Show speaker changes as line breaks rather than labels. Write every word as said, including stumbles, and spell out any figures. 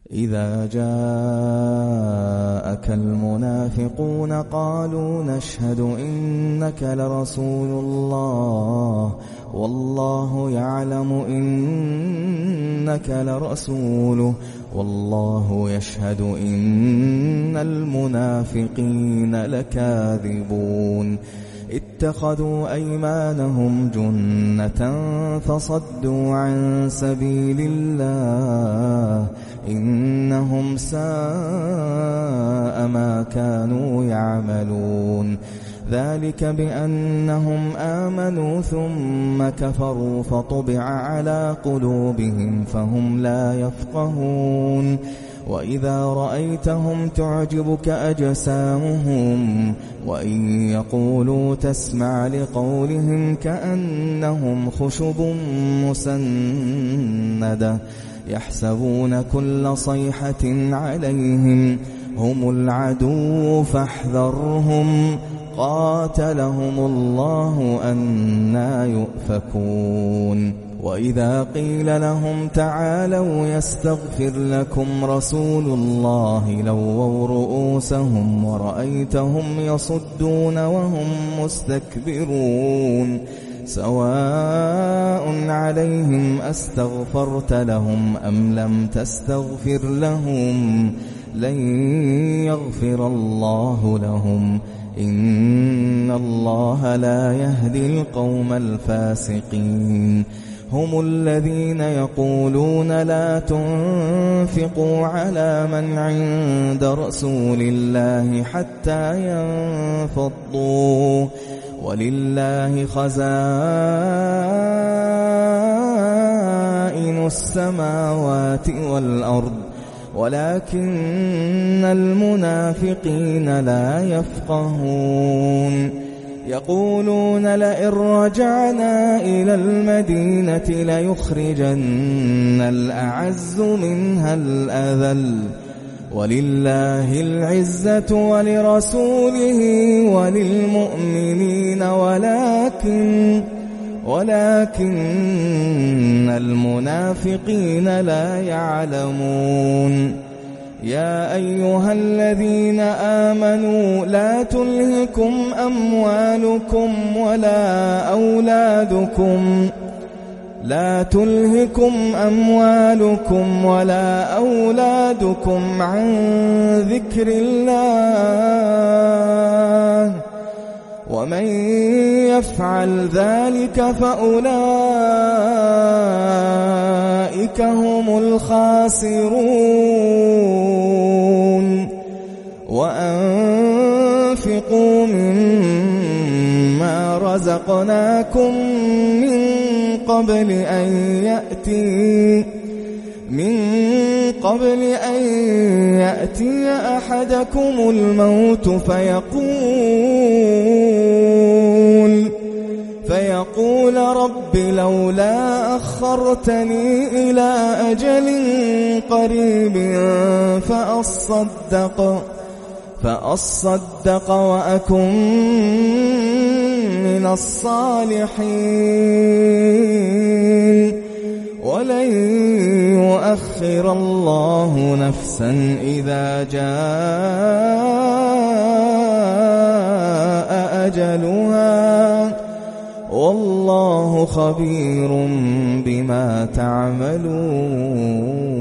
إذا جاءك المنافقون قالوا نشهد إنك لرسول الله والله يعلم إنك لرسوله والله يشهد إن المنافقين لكاذبون اتخذوا أيمانهم جنة فصدوا عن سبيل الله إنهم ساء ما كانوا يعملون ذلك بأنهم آمنوا ثم كفروا فطبع على قلوبهم فهم لا يفقهون وإذا رأيتهم تعجبك أجسامهم وإن يقولوا تسمع لقولهم كأنهم خشب مسندة يحسبون كل صيحة عليهم هم العدو فاحذرهم قاتلهم الله أنى يؤفكون وإذا قيل لهم تعالوا يستغفر لكم رسول الله لووا رؤوسهم ورأيتهم يصدون وهم مستكبرون سواء عليهم أستغفرت لهم أم لم تستغفر لهم لن يغفر الله لهم إن الله لا يهدي القوم الفاسقين هم الذين يقولون لا تنفقوا على من عند رسول الله حتى ينفضوا ولله خزائن السماوات والأرض ولكن المنافقين لا يفقهون يقولون لئن رجعنا إلى المدينة ليخرجن الأعز منها الأذل ولله العزة ولرسوله وللمؤمنين ولكن ولكن المنافقين لا يعلمون يا أيها الذين آمنوا لا تلهكم أموالكم ولا أولادكم لا تلهكم أموالكم ولا أولادكم عن ذكر الله ومن يفعل ذلك فأولئك هم الخاسرون وأنفقوا مما رزقناكم من قبل أن يأتي من قبل أن يأتي أحدكم الموت فيقول فيقول رب لولا أخرتني إلى أجل قريب فأصدق فأصدق وأكن من الصالحين ولن يؤخر الله نفسا إذا جاء أجلها والله خبير بما تعملون.